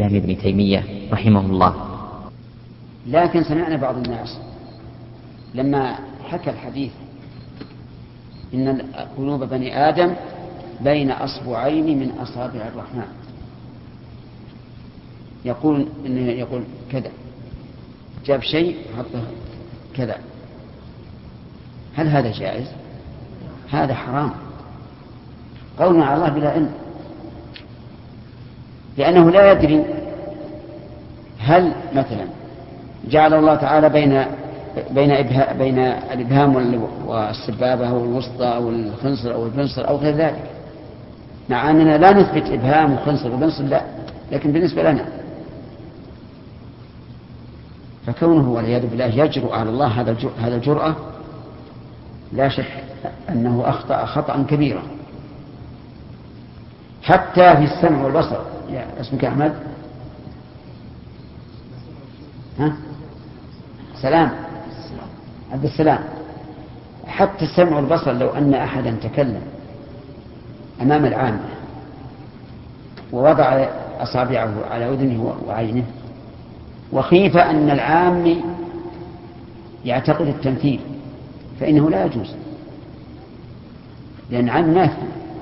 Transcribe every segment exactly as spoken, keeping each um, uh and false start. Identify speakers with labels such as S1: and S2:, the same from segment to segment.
S1: الإسلام ابن تيمية رحمه الله.
S2: لكن سمعنا بعض الناس لما حكى الحديث إن قلوب بني آدم بين أصبعين من أصابع الرحمن، يقول إن يقول كذا، جاب شيء حطه كذا، هل هذا جائز؟ هذا حرام، قولنا على الله بلا علم، لأنه لا يدري هل مثلا جعل الله تعالى بين بين إبها بين الإبهام والسبابة أو الوسطى أو الخنصر أو البنصر أو غير ذلك، مع أننا لا نثبت إبهام وخنصر وبنصر، لا، لكن بالنسبة لنا، فكونه والعياذ بالله يجرؤ على الله هذا الجرأة لا شك أنه أخطأ خطأ كبيرا. حتى في السمع والبصر، يا اسمك أحمد؟ ها؟ سلام عبد السلام. حتى السمع والبصر، لو أن أحدا تكلم أمام العامة ووضع أصابعه على أذنه وعينه وخيف أن العام يعتقد التمثيل، فإنه لا يجوز، لأن عام نافع.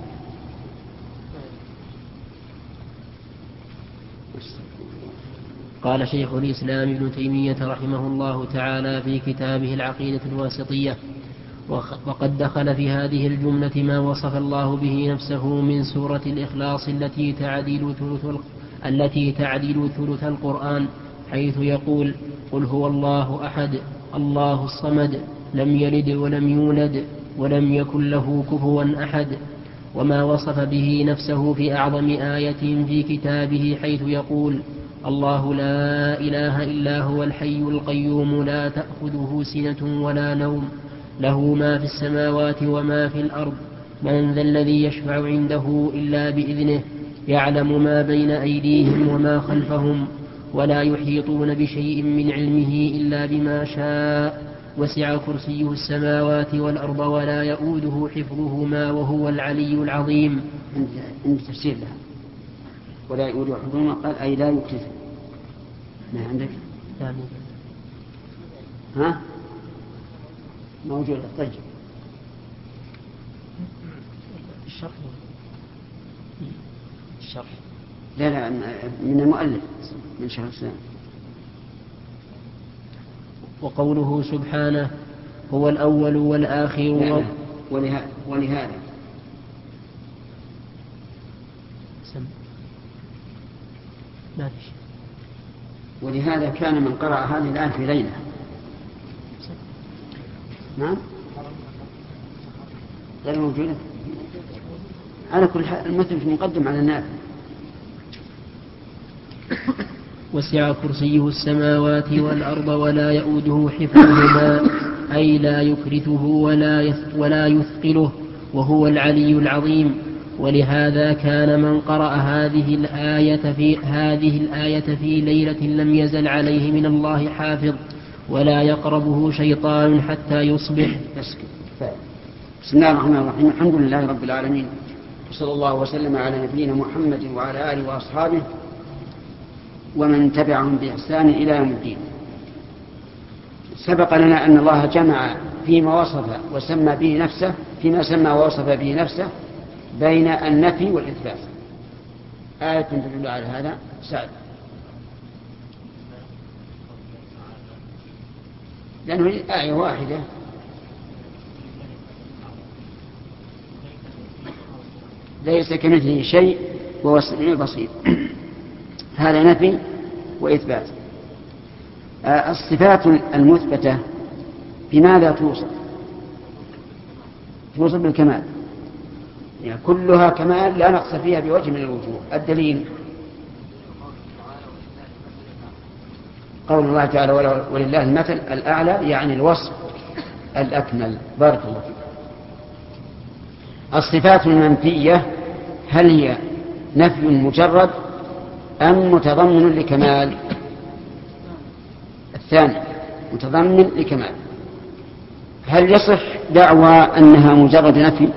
S3: قال شيخ الإسلام ابن تيمية رحمه الله تعالى في كتابه العقيدة الواسطية: وقد دخل في هذه الجملة ما وصف الله به نفسه من سورة الإخلاص التي تعدل ثلث التي تعدل ثلث القرآن، حيث يقول: قل هو الله أحد الله الصمد لم يلد ولم يولد ولم يكن له كفوا أحد. وما وصف به نفسه في أعظم آية في كتابه، حيث يقول: الله لا إله إلا هو الحي القيوم لا تأخذه سنة ولا نوم له ما في السماوات وما في الأرض من ذا الذي يشفع عنده إلا بإذنه يعلم ما بين أيديهم وما خلفهم ولا يحيطون بشيء من علمه إلا بما شاء وسع كرسيه السماوات والأرض ولا يؤوده حفظهما وهو العلي العظيم.
S2: عند تفسير لها ولا يؤوده حفظهما قال أي لا يكتفه. ما عندك؟
S3: لا
S2: ها؟ موجود. طيب
S3: الشرح الشرح
S2: لا لا من المؤلف من شرح السلام.
S3: وقوله سبحانه هو الأول والآخر
S2: و... ولهذا, ولهذا.
S3: ما في شيء.
S2: ولهذا كان من قرأ هذه الآية في ليلة. نعم غير موجودة على كل حال. المثل في مقدم على النافع.
S3: وسع كرسيه السماوات والأرض ولا يؤوده حفظهما أي لا يكرثه ولا ولا يثقله وهو العلي العظيم. ولهذا كان من قرأ هذه الآية في هذه الآية في ليلة لم يزل عليه من الله حافظ ولا يقربه شيطان حتى يصبح.
S2: بسم الله الرحمن الرحيم. الحمد لله رب العالمين، وصلى الله وسلم على نبينا محمد وعلى آله وأصحابه ومن تبعهم بإحسان إلى يوم الدين. سبق لنا أن الله جمع فيما وصف وسمى به نفسه فيما سمى ووصف به نفسه بين النفي والإثبات. آية تدل على هذا. سعد. لأنه آية واحدة. ليس كمثله شيء وهو السميع البصير. هذا نفي وإثبات. الصفات المثبتة بماذا توصف؟ توصف بالكمال، يعني كلها كمال لا نقص فيها بوجه من الوجوه. الدليل قول الله تعالى ولله المثل الأعلى، يعني الوصف الأكمل. بارك الله فيك. الصفات المنفية هل هي نفي مجرد أم متضمن لكمال؟ الثاني متضمن لكمال. هل يصح دعوى أنها مجرد نفي؟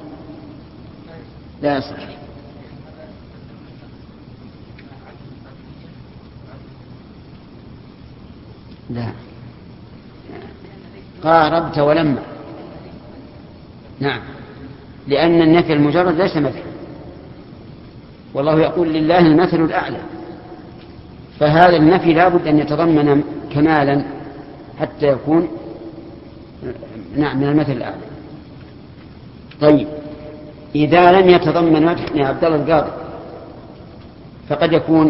S2: لا يصح. لا، قاربت ولما. نعم، لأن النفي المجرد ليس مدحا، والله يقول لله المثل الأعلى، فهذا النفي لا بد أن يتضمن كمالا حتى يكون نعم من المثل الأعلى. طيب، إذا لم يتضمن مدح يا عبد الله القاضي فقد يكون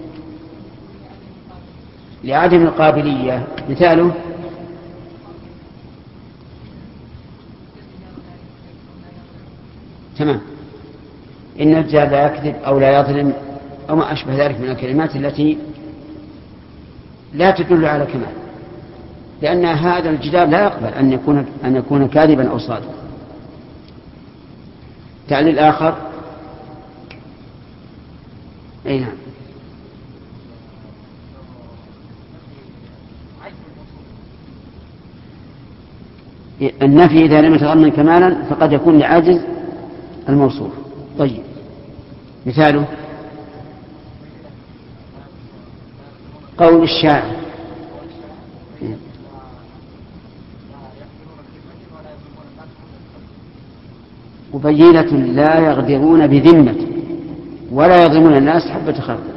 S2: لعدم القابلية. مثاله تمام، إن الرجال لا يكذب أو لا يظلم أو ما أشبه ذلك من الكلمات التي لا تدل على كمال، لأن هذا الجدال لا يقبل أن يكون أن يكون كاذبا أو صادقا. تعليل آخر، أي نعم، النفي إذا لم يتضمن كمالا فقد يكون لعاجز الموصوف. طيب، مثاله قول الشاعر وبينة لا يغدرون بذمة ولا يظلمون الناس حبة خردل.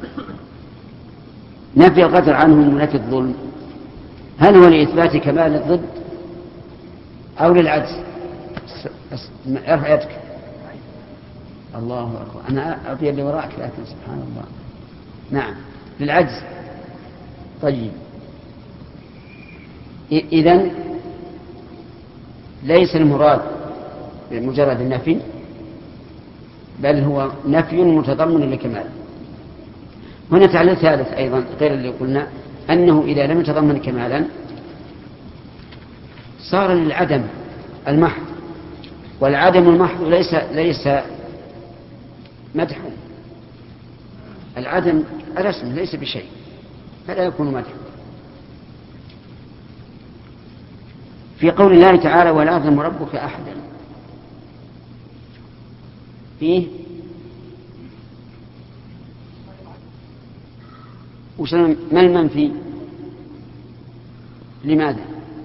S2: نفي القدر عنهم ونفي الظلم هل هو لإثبات كمال الضد أو للعجز؟ ارفع يدك. الله أكبر، أنا أبي اللي وراك لكن سبحان الله. نعم، للعجز. طيب، إذن ليس المراد بمجرد النفي، بل هو نفي متضمن لكمال. هنا تعليل ثالث أيضا غير اللي قلنا، أنه إذا لم يتضمن كمالا صار للعدم المحض، والعدم المحض ليس ليس مدحا، العدم الرسم ليس بشيء فلا يكون مدحا. في قول الله تعالى ولا يظلم ربك أحدا، فيه وسلم ما المنفي؟ لماذا؟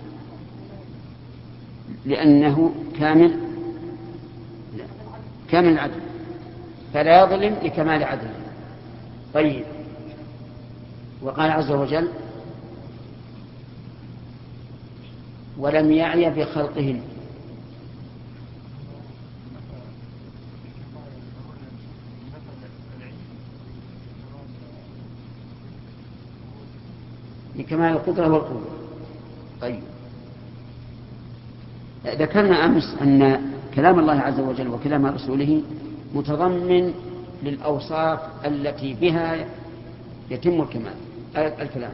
S2: لأنه كامل لا. كامل العدل، فلا يظلم لكمال عدله. طيب، وقال عز وجل ولم يعي بخلقهن، لكمال القدرة والقوة. طيب، ذكرنا أمس أن كلام الله عز وجل وكلام رسوله متضمن للأوصاف التي بها يتم الكمال الكلام.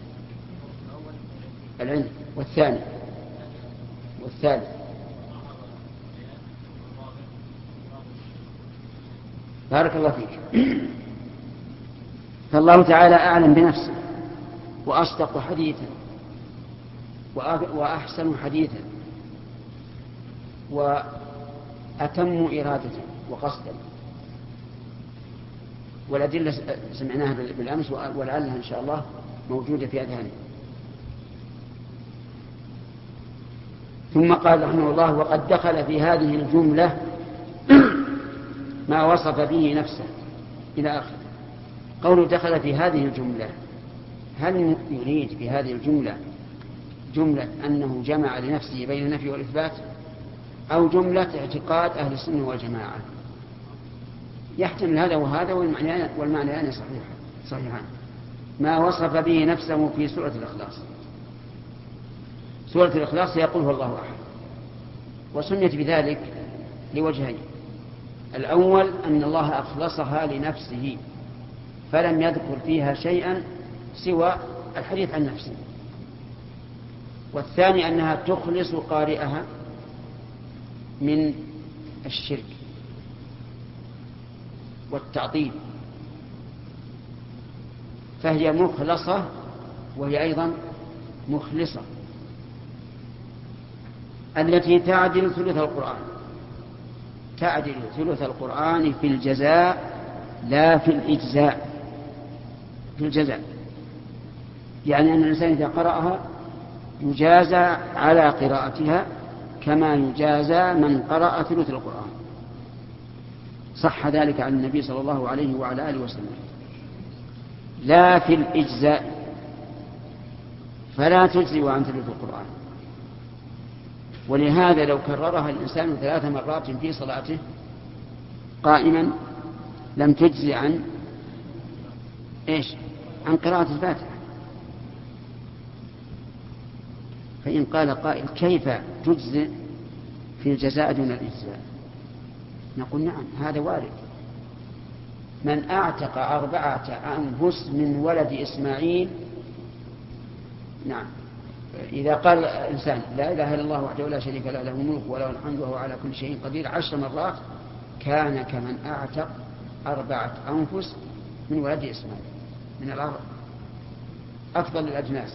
S2: العلم، والثاني والثالث بارك الله فيك. فالله تعالى أعلم بنفسه وأصدق حديثا وأحسن حديثا وأتم إرادة وقصدا، والأدلة سمعناها بالأمس ولعلها إن شاء الله موجودة في أذهاننا. ثم قال رحمه الله وقد دخل في هذه الجملة ما وصف به نفسه إلى آخر. قوله دخل في هذه الجملة، هل يريد في هذه الجملة جملة أنه جمع لنفسه بين النفي والإثبات، أو جملة اعتقاد أهل السنة والجماعة؟ يحتمل هذا وهذا، والمعنيان صحيحان. ما وصف به نفسه في سورة الإخلاص. سورة الإخلاص يقول هو الله أحد، وسميت بذلك لوجهين: الأول أن الله أخلصها لنفسه فلم يذكر فيها شيئا سوى الحديث عن نفسه، والثاني أنها تخلص قارئها من الشرك والتعطيل، فهي مخلصة وهي أيضا مخلصة، التي تعدل ثلث القرآن، تعدل ثلث القرآن في الجزاء لا في الإجزاء، في الجزاء. يعني أن الإنسان إذا قرأها يجازى على قراءتها كما يجازى من قرأ ثلث القرآن. صح ذلك عن النبي صلى الله عليه وعلى آله وسلم. لا في الإجزاء، فلا تجزي عن ثلث القرآن. ولهذا لو كررها الإنسان ثلاث مرات في صلاته قائما لم تجزي عن إيش؟ عن قراءة الفاتحة. فإن قال قائل كيف تجزي في الجزاء دون الإجزاء؟ نقول نعم، هذا وارد. من أعتق أربعة أنفس من ولد إسماعيل، نعم، إذا قال الإنسان لا إله إلا الله وحده لا شريك له له الملك وله الحمد وهو على كل شيء قدير عشر مرات كان كمن أعتق أربعة أنفس من ولد إسماعيل، من الأرض أفضل الأجناس.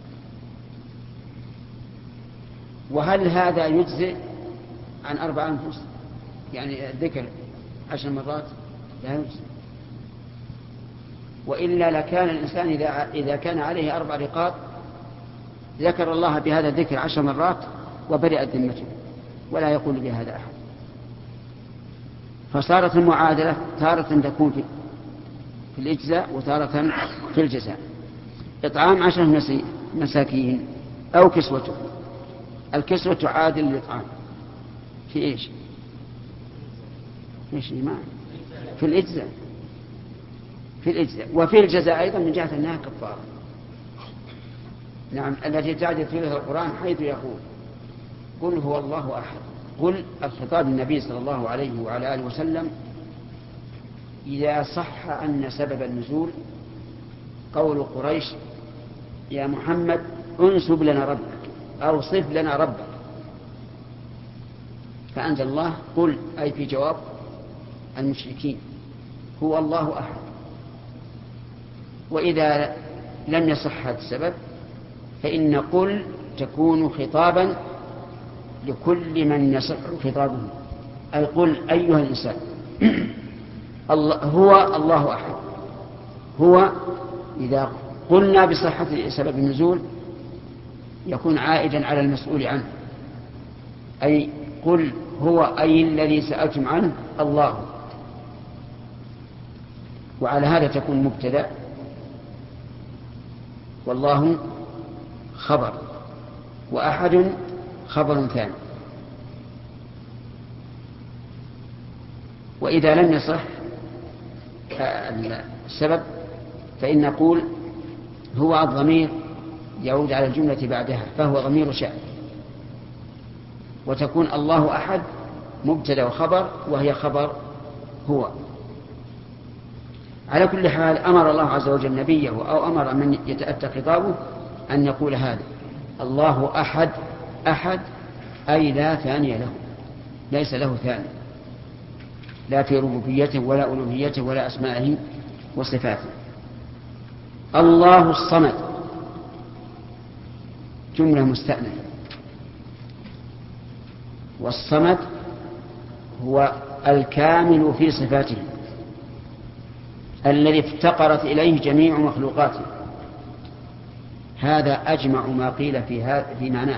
S2: وهل هذا يجزئ عن أربع أنفس؟ يعني الذكر عشر مرات لا يجزئ. وإلا لكان الإنسان إذا, إذا كان عليه أربع رقاب ذكر الله بهذا الذكر عشر مرات وبرئت ذمته ولا يقول بهذا أحد. فصارت المعادلة تارة تكون في, في الإجزاء وتارة في الجزاء. إطعام عشرة مساكين أو كسوته. الكسوة تعادل الإطعام في إيش؟ إيش ما في الإجزاء، في الإجزاء وفي الجزاء أيضا من جهة أنها كفارة. نعم، التي تعدل ثلث القرآن حيث يقول قل هو الله أحد. قل الخطاب النبي صلى الله عليه وعلى آله وسلم إذا صح أن سبب النزول قول قريش يا محمد انسب لنا ربك أو صف لنا ربك، فأنزل الله قل أي في جواب المشركين هو الله أحد. وإذا لم يصح هذا السبب فإن قل تكون خطابا لكل من يصح خطابه، أي قل أيها الإنسان الله هو الله أحد. هو إذا قلنا بصحة سبب النزول يكون عائدا على المسؤول عنه، أي قل هو أي الذي سألتم عنه الله. وعلى هذا تكون مبتدأ والله خبر وأحد خبر ثاني. وإذا لم يصح السبب فإن نقول هو الضمير يعود على الجملة بعدها فهو ضمير شأن، وتكون الله أحد مبتدأ وخبر وهي خبر هو. على كل حال أمر الله عز وجل نبيه أو أمر من يتأتى خطابه أن يقول هذا الله أحد. أحد أي لا ثاني له، ليس له ثاني، لا في ربوبيته ولا ألوهيته ولا أسمائه وصفاته. الله الصمد جملة مستأنفة، والصمد هو الكامل في صفاته الذي افتقرت إليه جميع مخلوقاته. هذا أجمع ما قيل في, في معناه،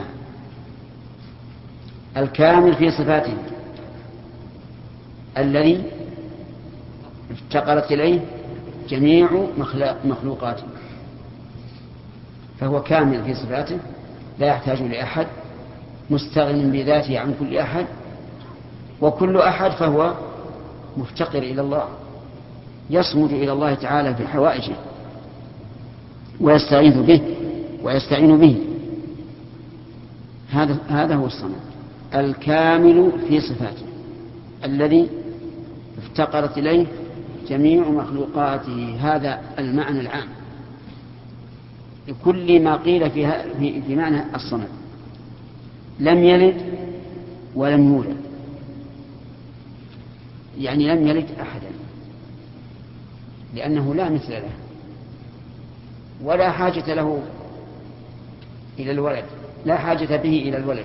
S2: الكامل في صفاته الذي افتقرت إليه جميع مخلوقاته، فهو كامل في صفاته لا يحتاج لأحد، مستغن بذاته عن كل أحد، وكل أحد فهو مفتقر إلى الله يصمد إلى الله تعالى في حوائجه ويستعيذ به ويستعين به. هذا هذا هو الصمد الكامل في صفاته الذي افتقرت إليه جميع مخلوقاته. هذا المعنى العام لكل ما قيل في, في معنى الصمد. لم يلد ولم يولد، يعني لم يلد أحدا لأنه لا مثل له ولا حاجة له إلى الولد، لا حاجة به إلى الولد،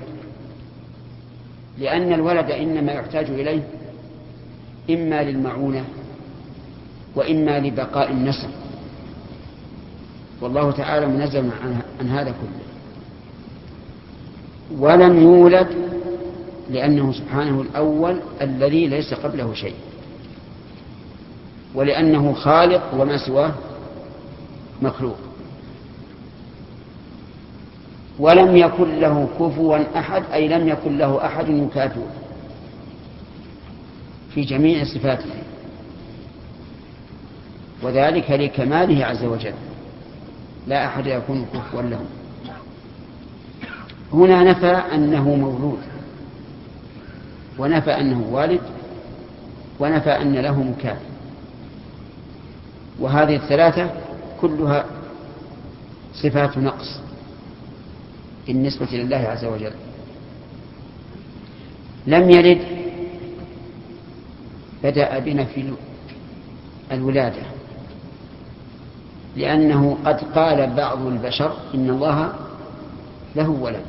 S2: لأن الولد إنما يحتاج إليه إما للمعونة وإما لبقاء النسل. والله تعالى منزل عن هذا كله. ولم يولد لأنه سبحانه الأول الذي ليس قبله شيء، ولأنه خالق وما سواه مخلوق. ولم يكن له كفوا أحد، أي لم يكن له أحد يكافئه في جميع صفاته، وذلك لكماله عز وجل، لا أحد يكون كفوا له. هنا نفى أنه مولود، ونفى أنه والد، ونفى أن له مكافئ، وهذه الثلاثة كلها صفات نقص بالنسبة لله عز وجل. لم يلد بدأ بنفي الولادة، لأنه قد قال بعض البشر إن الله له ولد،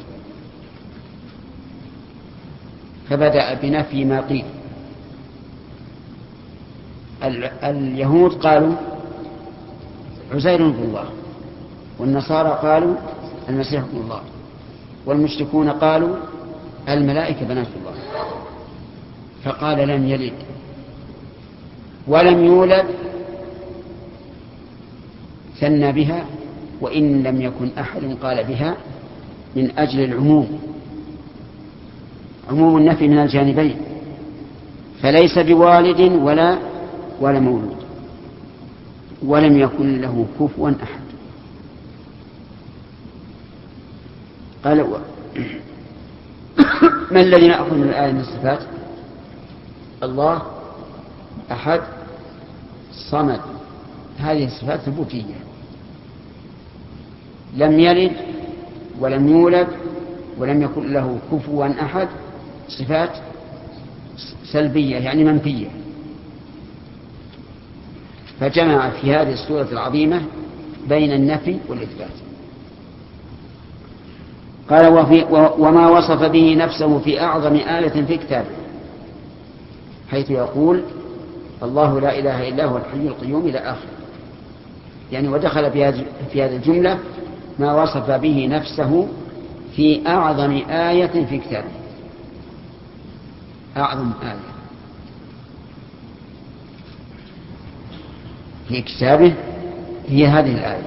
S2: فبدأ بنفي ما قيل. اليهود قالوا عزير ابن الله، والنصارى قالوا المسيح ابن الله، والمشركون قالوا الملائكة بنات الله. فقال لم يلد ولم يولد، ثنى بها، وإن لم يكن أحد قال بها من أجل العموم، عموم النفي من الجانبين، فليس بوالد ولا ولا مولود، ولم يكن له كفوا أحد. قال ما الذي نأخذ من الآية من الصفات؟ الله أحد صمد، هذه الصفات ثبوتية. لم يلد ولم يولد ولم يكن له كفوا أحد، صفات سلبية يعني منفية. فجمع في هذه السورة العظيمة بين النفي والإثبات. قال وفي وما وصف به نفسه في أعظم آية في كتابه، حيث يقول الله لا إله إلا هو الحي القيوم إلى آخر، يعني ودخل في هذه الجملة ما وصف به نفسه في أعظم آية في كتابه. أعظم آية في كتابه هي هذه الآية،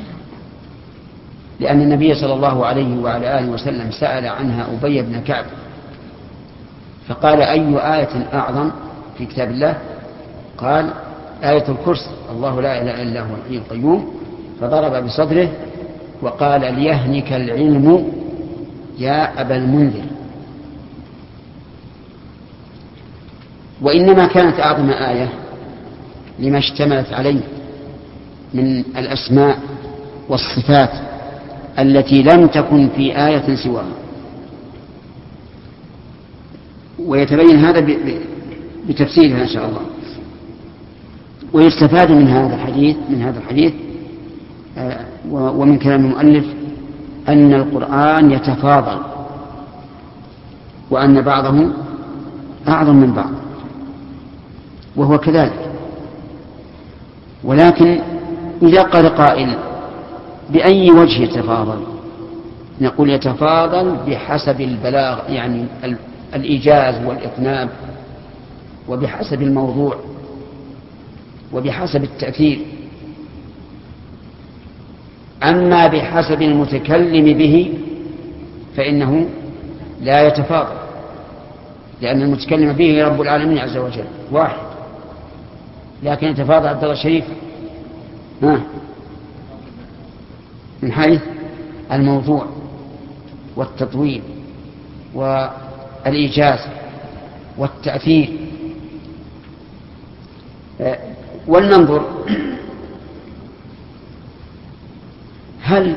S2: لأن النبي صلى الله عليه وعلى آله وسلم سأل عنها أبي بن كعب فقال أي آية أعظم في كتاب الله؟ قال آية الكرسي، الله لا إله إلا هو الحي القيوم، فضرب بصدره وقال ليهنك العلم يا أبا المنذر. وإنما كانت أعظم آية لما اشتملت عليه من الأسماء والصفات التي لم تكن في آية سواها. ويتبين هذا بتفسيرها إن شاء الله. ويستفاد من هذا الحديث من هذا الحديث ومن كلام المؤلف أن القرآن يتفاضل، وأن بعضه أعظم من بعض، وهو كذلك. ولكن إذا قال قائل بأي وجه يتفاضل؟ نقول يتفاضل بحسب البلاغ، يعني الإيجاز والإطناب، وبحسب الموضوع، وبحسب التأثير. أما بحسب المتكلم به فإنه لا يتفاضل، لأن المتكلم به رب العالمين عز وجل واحد. لكن يتفاضل عبد الله الشريف ها من حيث الموضوع والتطويل والإيجاز والتأثير. ولننظر هل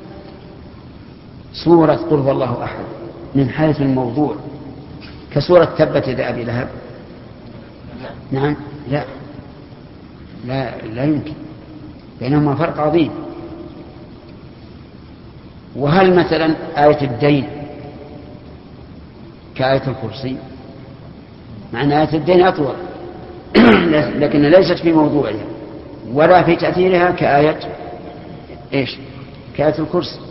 S2: سورة قل هو الله أحد من حيث الموضوع كسورة تبت يدا أبي لهب؟ نعم لا لا لا يمكن، بينهما فرق عظيم. وهل مثلا آية الدين كآية الكرسي؟ مع أن آية الدين أطول لكن ليست في موضوعها ولا في تأثيرها كآية إيش كآية الكرسي.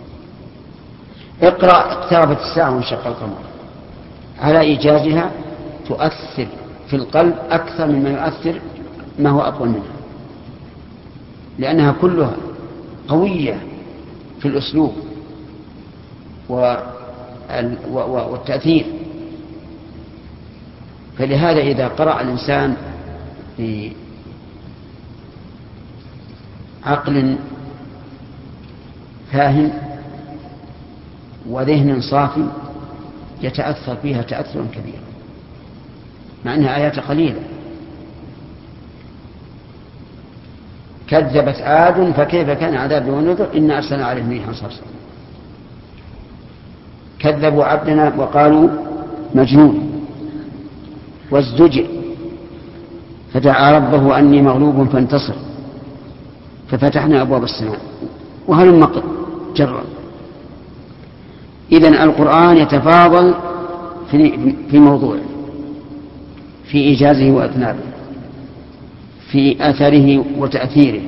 S2: اقرأ اقتربت الساعة وانشق القمر، على إيجازها تؤثر في القلب أكثر مما يؤثر ما هو أقوى منها، لأنها كلها قوية في الأسلوب والتأثير. فلهذا إذا قرأ الإنسان بعقل فاهم وذهن صافي يتأثر فيها تأثرا كبيرا، مع أنها آيات قليلة. كذبت عاد فكيف كان عذابي ونذر إنا أرسلنا عليهم ريحا صرصرا. كذبوا عبدنا وقالوا مجنون وازدجر فدعا ربه أني مغلوب فانتصر ففتحنا أبواب السماء وهل مقر جرا. إذن القرآن يتفاضل في موضوع، في إيجازه وإطنابه، في أثره وتأثيره.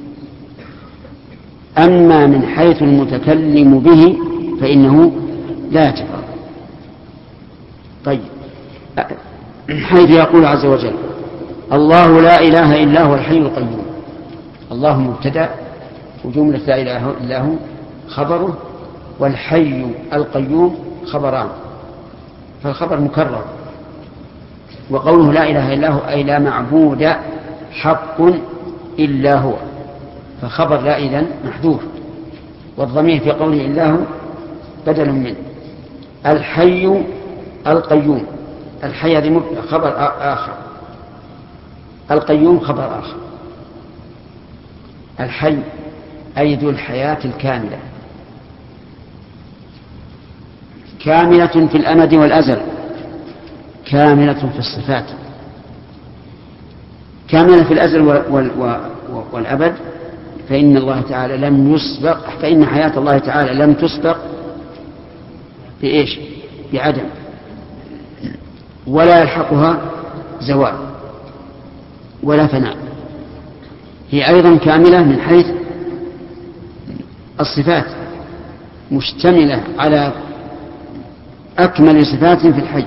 S2: أما من حيث المتكلم به فإنه لا يتفاضل. طيب، حيث يقول عز وجل الله لا إله إلا هو الحي القيوم، الله مبتدأ وجملة لا إله إلا هو خبره، والحي القيوم خبران، فالخبر مكرر. وقوله لا إله إلا هو أي لا معبود حق إلا هو، فخبر لا إذن محذوف، والضمير في قوله إلا هو بدل منه. الحي القيوم، الحي هذه خبر آخر، القيوم خبر آخر. الحي أي ذو الحياة الكاملة، كاملة في الأمد والأزل، كاملة في الصفات، كاملة في الأزل والأبد. فإن الله تعالى لم يسبق، فإن حياة الله تعالى لم تسبق بإيش؟ بعدم، ولا يلحقها زوال ولا فناء. هي أيضا كاملة من حيث الصفات، مشتملة على أكمل صفات في الحي.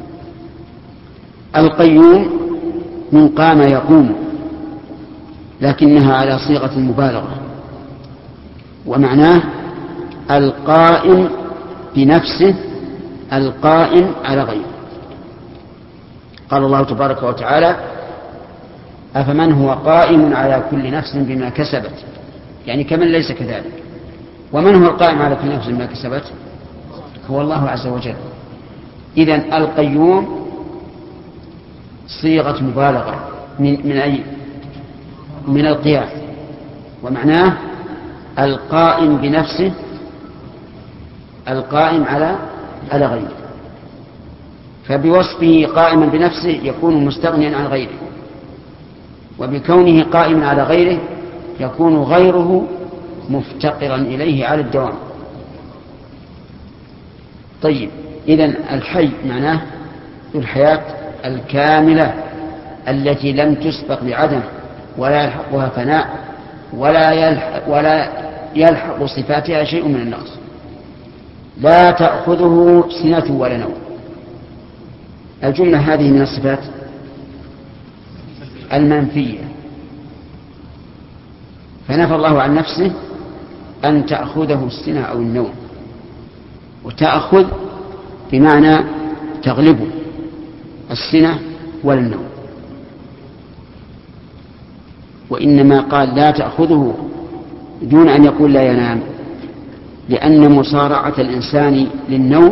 S2: القيوم من قام يقوم، لكنها على صيغة المبالغة، ومعناه القائم بنفسه القائم على غيره. قال الله تبارك وتعالى أفمن هو قائم على كل نفس بما كسبت، يعني كمن ليس كذلك. ومن هو القائم على كل نفس بما كسبت؟ هو الله عز وجل. إذن القيوم صيغة مبالغة من, من أي من القيام، ومعناه القائم بنفسه القائم على على غيره. فبوصفه قائما بنفسه يكون مستغنيا عن غيره، وبكونه قائما على غيره يكون غيره مفتقرا إليه على الدوام. طيب، إذن الحي معناه ذو الحياة الكاملة التي لم تسبق بعدم ولا يلحقها فناء ولا يلحق, ولا يلحق صفاتها شيء من النقص. لا تأخذه سنة ولا نوم. الجملة هذه من الصفات المنفية، فنفى الله عن نفسه أن تأخذه السنة أو النوم. وتأخذ بمعنى تغلبه السنة ولا النوم، وإنما قال لا تأخذه دون أن يقول لا ينام، لأن مصارعة الإنسان للنوم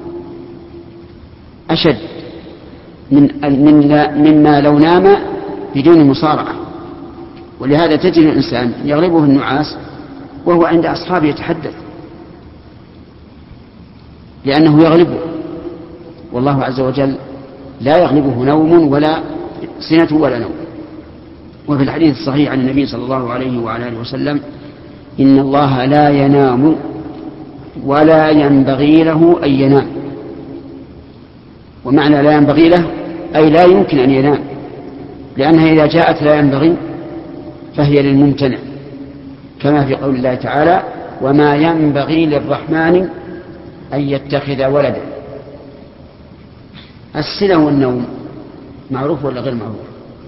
S2: أشد من مما لو نام بدون مصارعة. ولهذا تجد الإنسان يغلبه النعاس وهو عند أصحابه يتحدث، لأنه يغلبه، والله عز وجل لا يغلبه نوم ولا سنة ولا نوم. وفي الحديث الصحيح عن النبي صلى الله عليه وعلى آله وسلم إن الله لا ينام ولا ينبغي له أن ينام. ومعنى لا ينبغي له أي لا يمكن أن ينام، لأنها إذا جاءت لا ينبغي فهي للممتنع، كما في قول الله تعالى وما ينبغي للرحمن أن يتخذ ولدا. السنة والنوم معروف ولا غير معروف؟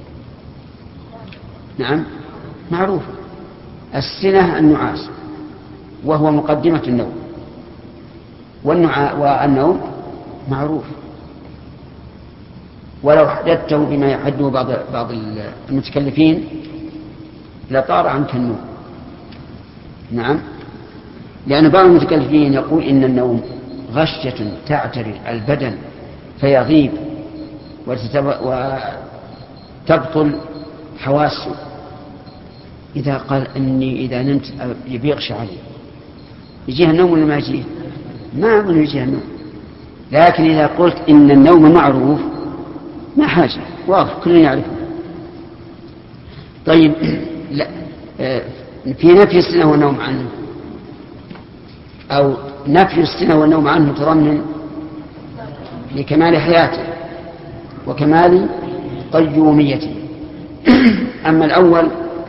S2: نعم معروف. السنة النعاس وهو مقدمة النوم، والنوم معروف، ولو حددته بما يحده بعض بعض المتكلفين لطار عنك النوم. نعم، لأن بعض المتكلفين يقول إن النوم غشية تعتري البدن فيغيب وتبطل حواسه. إذا قال أني إذا نمت يبيغش علي، يجيها النوم ولا ما يجيه؟ ما أظن يجيها النوم. لكن إذا قلت إن النوم معروف ما حاجة، واضح كلنا يعرفه. طيب لا، في نفي السنة والنوم عنه أو نفي السنة والنوم عنه متضمن لكمال حياته وكمال قيوميته. أما الأول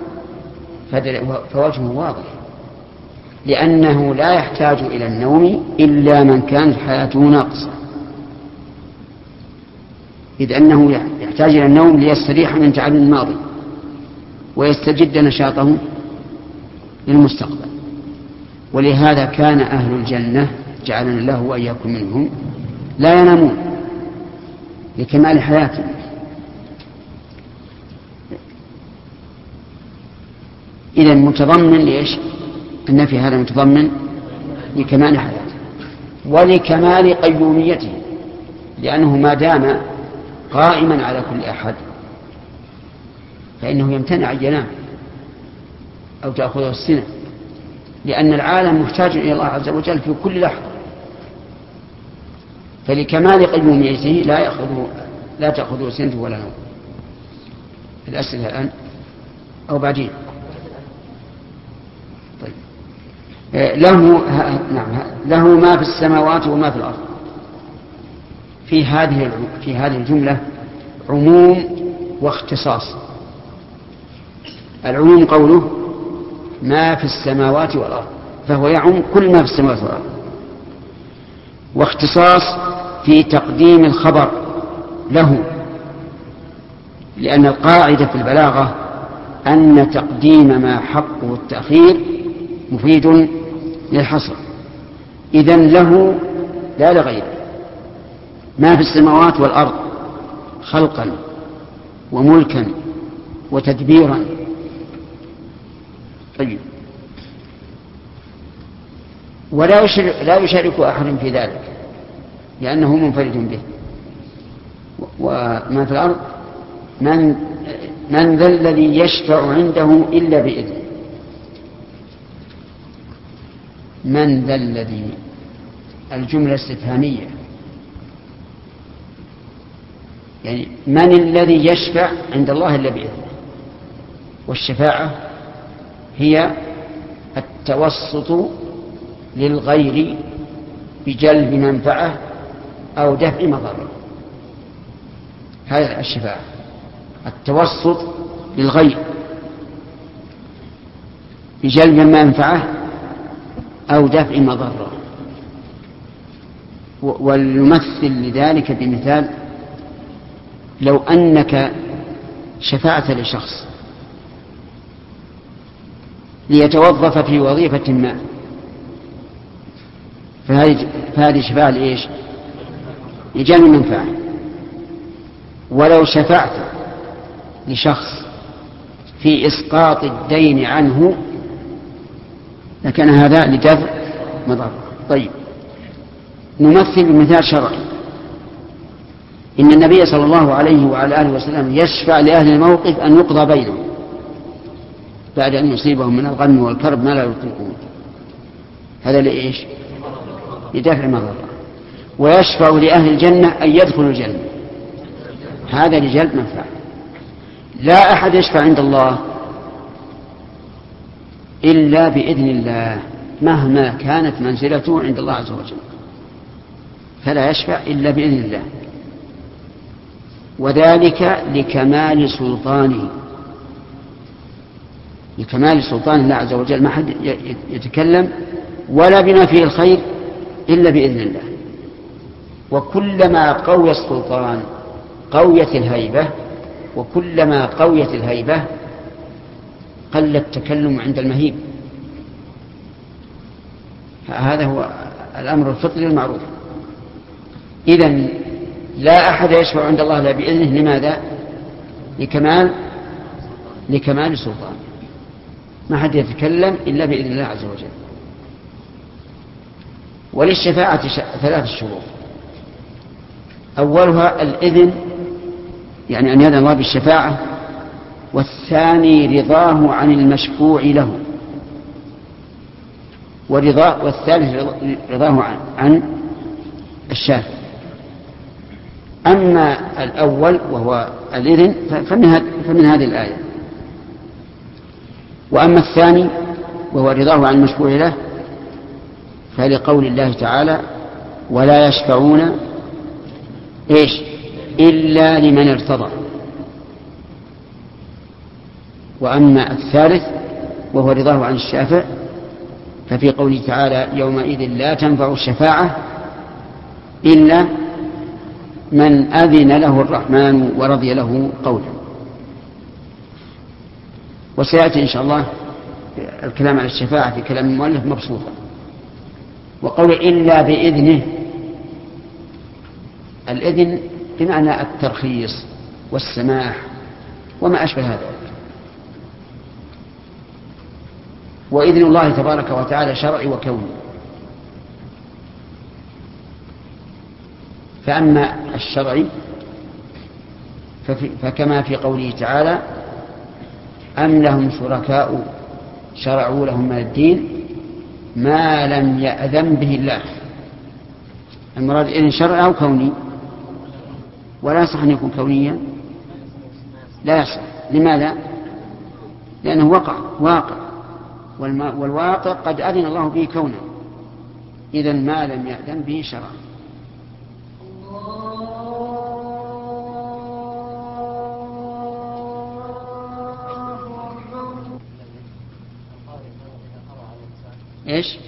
S2: فوجهه واضح، لأنه لا يحتاج إلى النوم إلا من كانت حياته ناقصة، إذ أنه يحتاج إلى النوم ليستريح من تعب الماضي ويستجد نشاطه للمستقبل. ولهذا كان أهل الجنة جعلنا الله وإياكم منهم لا ينامون لكمال حياتهم. إذا متضمن ليش؟ النفي هذا متضمن لكمال حياته ولكمال قيوميته، لأنه ما دام قائما على كل أحد فإنه يمتنع أن ينام أو تأخذه السنة، لأن العالم محتاج إلى الله عز وجل في كل لحظة. فلكمال قيوميته لا يأخذه لا تأخذه سنة ولا نوم. الأسئلة الآن أو بعدين؟ طيب. له نعم له ما في السماوات وما في الأرض. في هذه في هذه الجملة عموم واختصاص. العموم قوله ما في السماوات والأرض، فهو يعم كل ما في السماوات والأرض. واختصاص في تقديم الخبر له، لأن القاعدة في البلاغة أن تقديم ما حقه التأخير مفيد للحصر. إذن له لا لغيره ما في السماوات والأرض خلقا وملكا وتدبيرا. طيب. ولا يشرك, لا يشارك أحد في ذلك لأنه منفرد به. وما في الأرض من, من ذا الذي يشفع عنده إلا بإذنه. من ذا الذي الجملة استفهامية، يعني من الذي يشفع عند الله إلا بإذنه. والشفاعة هي التوسط للغير بجلب منفعة أو دفع مضرة. هذا الشفاعة، التوسط للغير بجلب منفعة أو دفع مضرة. ولنمثل لذلك بمثال: لو أنك شفعت لشخص ليتوظف في وظيفة ما، فهذه شفاعة لإيش؟ لجلب المنفعة. ولو شفعت لشخص في إسقاط الدين عنه لكان هذا لدفع مضرة. طيب، نمثل بمثال شرعي: إن النبي صلى الله عليه وعلى آله وسلم يشفع لأهل الموقف أن يقضى بينهم بعد أن يصيبهم من الغم والكرب ما لا يطيقون. هذا لإيش؟ لدفع مضرة. ويشفع لأهل الجنة أن يدخلوا الجنة، هذا لجلب منفعة. لا أحد يشفع عند الله إلا بإذن الله مهما كانت منزلته عند الله عز وجل، فلا يشفع إلا بإذن الله، وذلك لكمال سلطانه. لكمال سلطان الله عز وجل ما حد يتكلم ولا بما فيه الخير إلا بإذن الله. وكلما قوي السلطان قويت الهيبة، وكلما قويت الهيبة قل التكلم عند المهيب. هذا هو الأمر الفطري المعروف. إذن لا أحد يشفع عند الله لا بإذنه. لماذا؟ لكمال لكمال السلطان، ما حد يتكلم إلا بإذن الله عز وجل. وللشفاعة ثلاث شروط. أولها الإذن، يعني أن يأذن الله بالشفاعة. والثاني رضاه عن المشفوع له، ورضاه والثالث رضاه عن, عن الشافع. أما الأول وهو الإذن فمن هذه الآية، وأما الثاني وهو رضاه عن المشفوع له فلقول الله تعالى: ولا يشفعون إيش إلا لمن ارتضى. وأما الثالث وهو رضاه عن الشافع ففي قوله تعالى: يومئذ لا تنفع الشفاعة إلا من أذن له الرحمن ورضي له قولا. وسيأتي إن شاء الله الكلام على الشفاعة في كلام المؤلف مبسوطا. وقول إلا بإذنه، الإذن بمعنى الترخيص والسماح وما أشبه هذا. وإذن الله تبارك وتعالى شرعي وكوني. فأما الشرعي فكما في قوله تعالى: أم لهم شركاء شرعوا لهم من الدين ما لم يأذن به الله. المراد إذن شرعي أو كوني؟ ولا يصح أن يكون كونيا، لا يصح. لماذا؟ لأنه وقع واقع، والواقع قد أذن الله به كونا، إذن ما لم يأذن به شرعا. إيش؟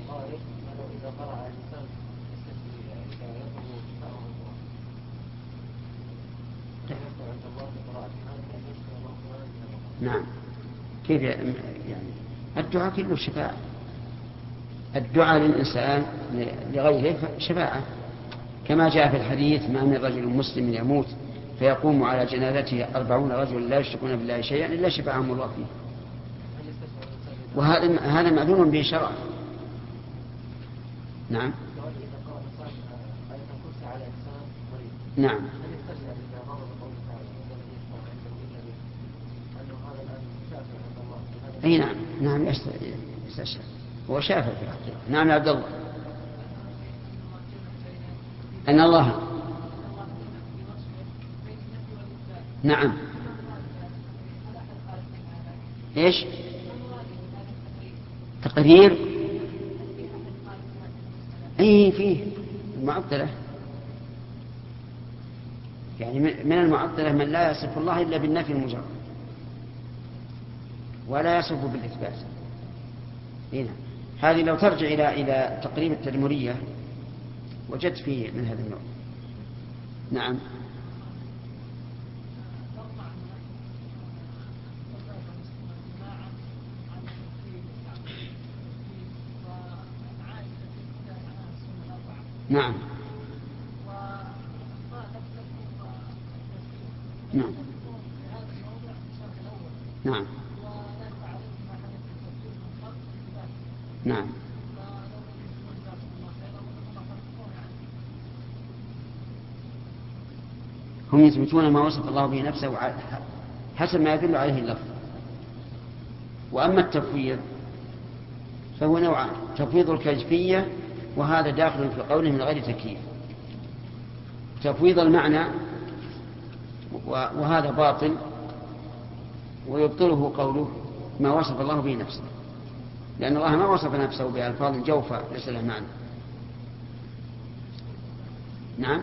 S2: نعم. كيف يعني؟ الدعاء كله شفاعة. الدعاء للإنسان لغيره شفاعة، كما جاء في الحديث: ما من رجل مسلم يموت فيقوم على جنازته أربعون رجل لا يشركون بالله شيئا إلا شفعهم الله فيه. وهذا هذا مأذون به شرعا. نعم نعم أي نعم نعم يستشعر، هو شافع في الحقيقة. نعم يا عبد الله. أن الله نعم إيش تقرير أي فيه المعطلة، يعني من المعطلة من لا يصف الله إلا بالنفي المجرد ولا يصف بالإثبات. هنا هذه لو ترجع إلى إلى تقريب التدمرية وجدت فيه من هذا النوع. نعم نعم نعم نعم نعم هم يثبتون ما وصف الله به نفسه حسب ما يدل عليه اللفظ. وأما التفويض فهو نوعان: تفويض الكيفية وهذا داخل في قوله من غير تكييف، تفويض المعنى وهذا باطل ويبطله قوله ما وصف الله به نفسه، لأن الله ما وصف نفسه بألفاظ جوفة ليس له معنى. نعم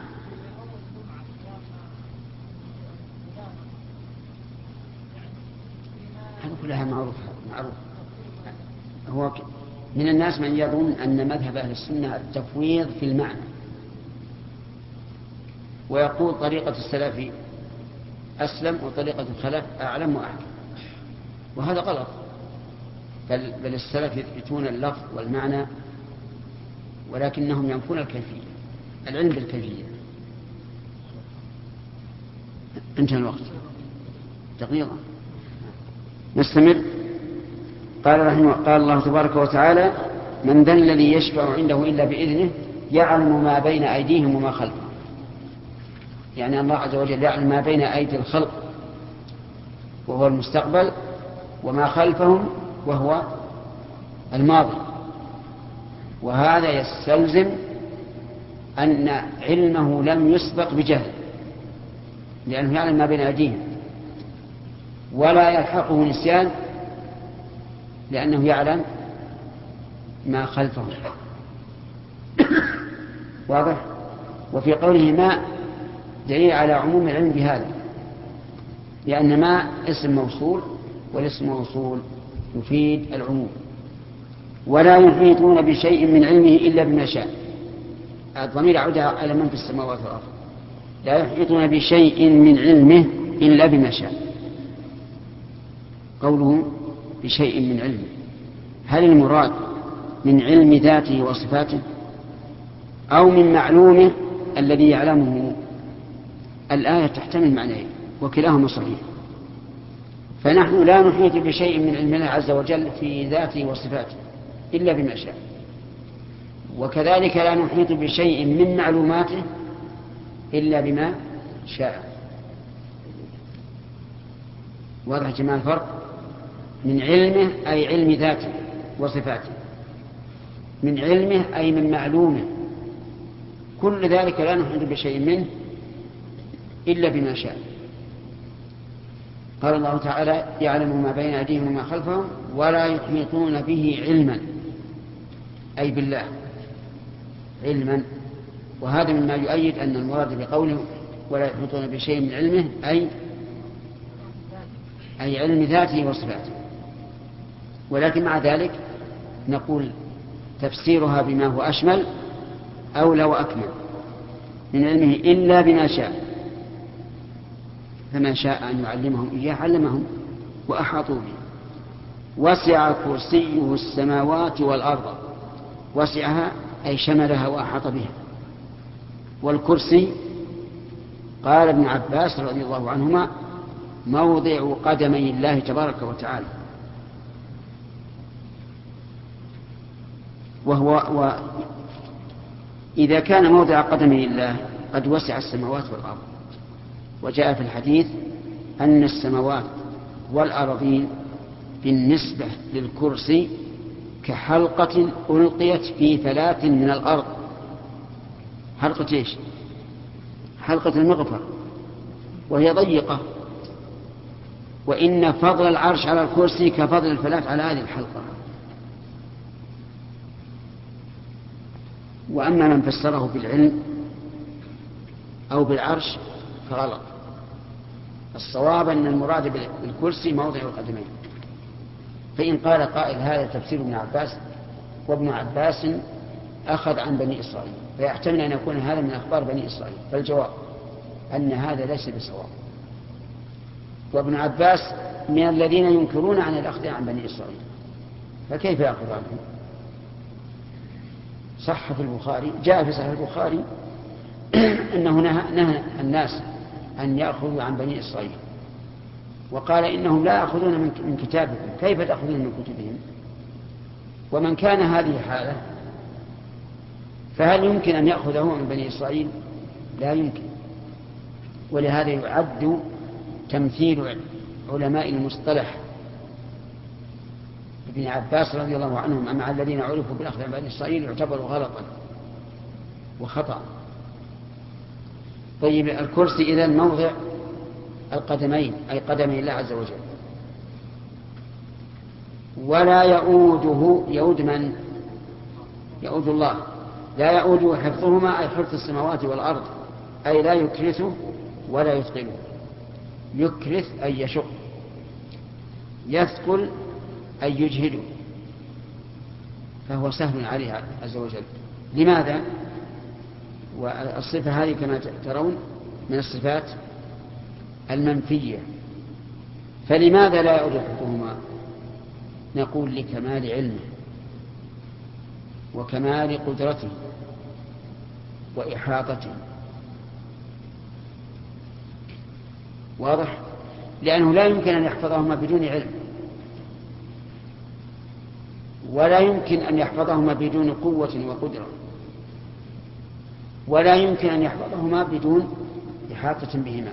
S2: هذه كلها معروفة. معروف. هو من الناس من يظن أن مذهب أهل السنة التفويض في المعنى، ويقول طريقة السلف أسلم وطريقة الخلف أعلم وأحكم، وهذا غلط. بل, بل السلف يثبتون اللفظ والمعنى، ولكنهم ينفون الكيفية، العلم بالكيفية. انتهى الوقت تقريبا. نستمر. قال رحمه قال الله تبارك وتعالى: من ذا الذي يشفع عنده إلا بإذنه يعلم ما بين أيديهم وما خلفهم. يعني الله عز وجل يعلم ما بين أيدي الخلق وهو المستقبل، وما خلفهم وهو الماضي. وهذا يستلزم أن علمه لم يسبق بجهل، لأنه يعلم ما بين أيديهم، ولا يلحقه نسيان لأنه يعلم ما خلفهم. واضح؟ وفي قوله ما دليل على عموم العلم بهذا، لأن ما اسم موصول، والاسم موصول يفيد العموم. ولا يحيطون بشيء من علمه إلا بما شاء. الضمير يعود على من في السماوات والأرض. لا يحيطون بشيء من علمه إلا بما شاء. قوله بشيء من علمه، هل المراد من علم ذاته وصفاته أو من معلومه الذي يعلمه؟ الآية تحتمل معنيين وكلاهما صحيح. فنحن لا نحيط بشيء من علم الله عز وجل في ذاته وصفاته إلا بما شاء، وكذلك لا نحيط بشيء من معلوماته إلا بما شاء. واضح جماعة الفرق؟ من علمه أي علم ذاته وصفاته، من علمه أي من معلومه، كل ذلك لا نحيط بشيء منه إلا بما شاء. قال الله تعالى: يعلم ما بين أيديهم وما خلفهم ولا يحيطون به علما، أي بالله علما. وهذا مما يؤيد أن المراد بقوله ولا يحيطون بشيء من علمه أي أي علم ذاته وصفاته. ولكن مع ذلك نقول تفسيرها بما هو أشمل أولى وأكمل من علمه إلا بما شاء، فما شاء أن يعلمهم إياه علمهم وأحاطوا به. وسع كرسيه السماوات والأرض، وسعها أي شملها وأحاط بها. والكرسي قال ابن عباس رضي الله عنهما موضع قدمي الله تبارك وتعالى، وهو وإذا كان موضع قدمي الله قد وسع السماوات والأرض. وجاء في الحديث أن السماوات والأرضين بالنسبة للكرسي كحلقة ألقيت في فلاة من الأرض. حلقة إيش؟ حلقة المغفر، وهي ضيقة. وإن فضل العرش على الكرسي كفضل الفلاة على هذه الحلقة. وأما من فسره بالعلم أو بالعرش فغلط. الصواب أن المراد بالكرسي موضع القدمين. فإن قال قائل هذا تفسير ابن عباس، وابن عباس أخذ عن بني إسرائيل، فيحتمل أن يكون هذا من أخبار بني إسرائيل، فالجواب أن هذا ليس بصواب. وابن عباس من الذين ينكرون عن الأخذ عن بني إسرائيل، فكيف يأخذ عنه؟ صح في البخاري، جاء في صحيح البخاري أنه نهى, نهى الناس أن يأخذوا عن بني إسرائيل، وقال إنهم لا يأخذون من كتابكم، كيف تأخذون من كتبهم؟ ومن كان هذه حاله فهل يمكن أن يأخذه من بني إسرائيل؟ لا يمكن. ولهذا يعد تمثيل علماء المصطلح ابن عباس رضي الله عنهم مع الذين عرفوا بالأخذ عن بني إسرائيل يعتبر غلطا وخطأ. طيب الكرسي إذن موضع القدمين أي قدمي الله عز وجل. ولا يؤوده، يؤود من؟ يؤود الله. لا يؤوده حفظهما أي حفظ السماوات والأرض، أي لا يكرثه ولا يثقله. يكرث أي يشق، يثقل أي يجهده، فهو سهل عليه عز وجل. لماذا؟ والصفة هذه كما ترون من الصفات المنفية، فلماذا لا يعود حكمهما؟ نقول لكمال علمه وكمال قدرته وإحاطته. واضح؟ لأنه لا يمكن أن يحفظهما بدون علم، ولا يمكن أن يحفظهما بدون قوة وقدرة، ولا يمكن أن يحفظهما بدون إحاطة بهما.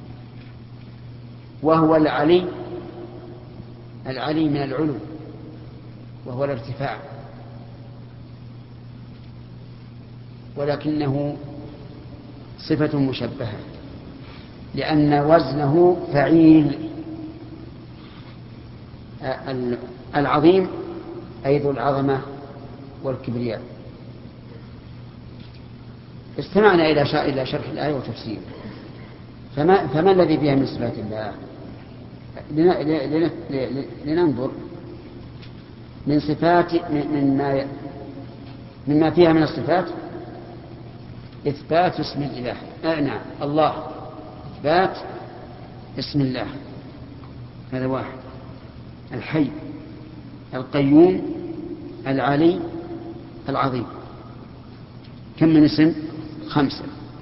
S2: وهو العلي، العلي من العلو وهو الارتفاع، ولكنه صفة مشبهة لأن وزنه فعيل. العظيم أي ذو العظمة والكبرياء. استمعنا إلى شرح الآية وتفسير. فما, فما الذي فيها من صفات الله؟ لننظر من صفات مما مما فيها من الصفات إثبات اسم الإله. آه نعم، الله إثبات اسم الله، هذا واحد. الحي، القيوم، العلي، العظيم. كم من اسم؟ خمسة.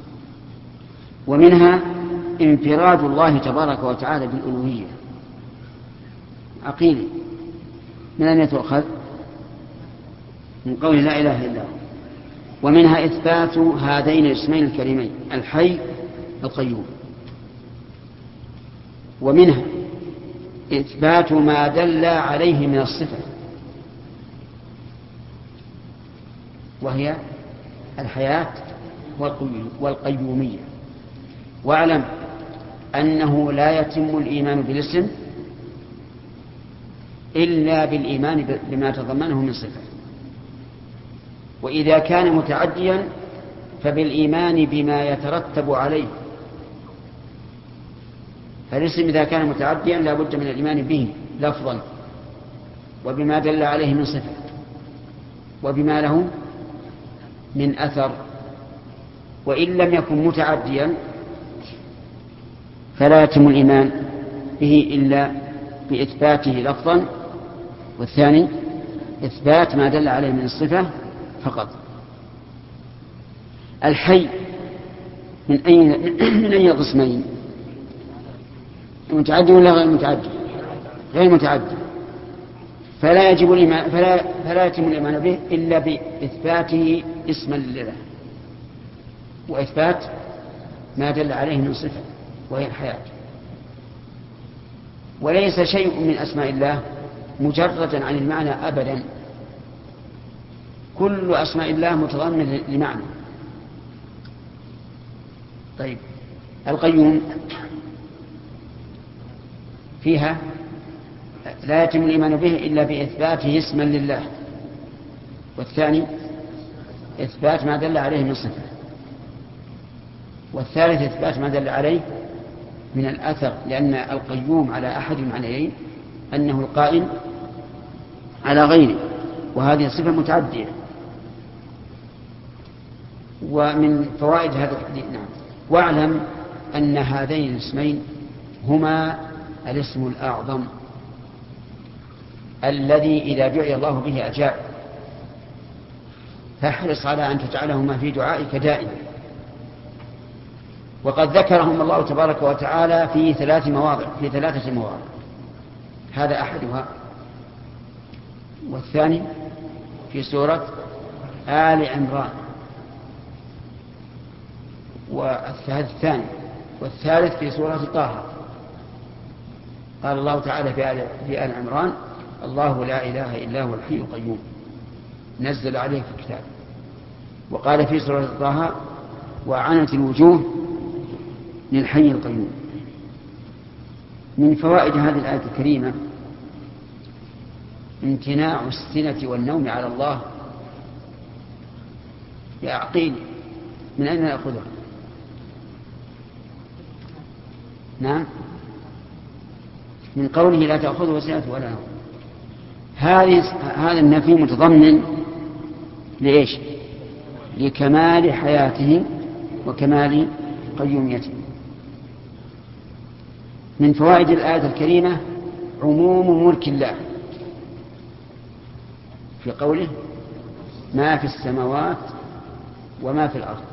S2: ومنها انفراد الله تبارك وتعالى بالألوهية. عقيدة من أن يتأخذ من قول لا إله إلا هو. ومنها إثبات هذين الاسمين الكريمين الحي القيوم. ومنها إثبات ما دل عليه من الصفة، وهي الحياة والقيومية. واعلم أنه لا يتم الإيمان بالاسم إلا بالإيمان بما تضمنه من صفة، وإذا كان متعديا فبالإيمان بما يترتب عليه. فالاسم إذا كان متعديا لا بد من الإيمان به لفظا، وبما دل عليه من صفة، وبما له من أثر. وإن لم يكن متعديا فلا يتم الإيمان به إلا بإثباته لفظا، والثاني إثبات ما دل عليه من الصفة فقط. الحي من أي من أي قسمين؟ متعدي ولا غير متعدي؟ غير متعدي. فلا يجب الإيمان فلا فلا يتم الإيمان به إلا بإثباته اسما لله، وإثبات ما دل عليه من صفة وهي الحياة. وليس شيء من أسماء الله مجردا عن المعنى أبدا، كل أسماء الله متضمن لمعنى. طيب، القيوم فيها لا يتم الإيمان به إلا بإثباته اسما لله، والثاني إثبات ما دل عليه من صفة، والثالث إثبات ما دل عليه من الأثر، لأن القيوم على أحد المعنيين أنه القائم على غيره، وهذه صفة متعدية. ومن فوائد هذا الحديث نعم، واعلم أن هذين الاسمين هما الاسم الأعظم الذي إذا دعي الله به أجاب، فاحرص على أن تجعلهما في دعائك دائما. وقد ذكرهم الله تبارك وتعالى في ثلاث مواضع في ثلاثة مواضع، هذا أحدها. والثاني في سورة آل عمران، والثالث الثاني والثالث في سورة طه. قال الله تعالى في آل عمران: الله لا إله إلا هو الحي القيوم نزل عليك الكتاب. وقال في سورة طه: وعنت الوجوه للحي القيوم. من فوائد هذه الآية الكريمة امتناع السنة والنوم على الله. يا عقيل، من أين نأخذها؟ نعم، من قوله لا تأخذه سنة ولا نوم. هذه هذا النفي متضمن لإيش؟ لكمال حياته وكمال قيوميته. من فوائد الآية الكريمة عموم ملك الله في قوله ما في السماوات وما في الأرض.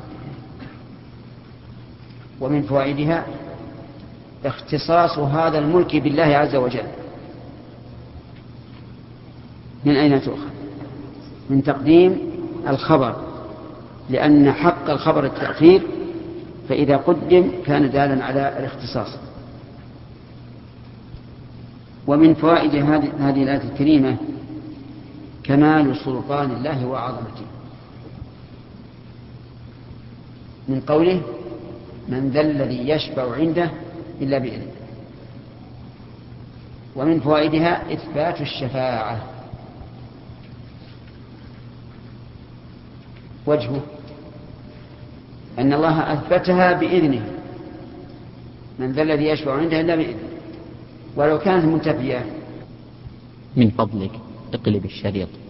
S2: ومن فوائدها اختصاص هذا الملك بالله عز وجل. من أين تؤخذ؟ من تقديم الخبر، لأن حق الخبر التأخير، فإذا قدم كان دالا على الاختصاص. ومن فوائد هذه الآية الكريمة كمال سلطان الله وعظمته، من قوله من ذا الذي يشفع عنده إلا بإذنه. ومن فوائدها إثبات الشفاعة. وجهه أن الله أثبتها بإذنه، من ذا الذي يشفع عنده إلا بإذنه، ولو كانت منتفية.
S1: من فضلك اقلب الشريط.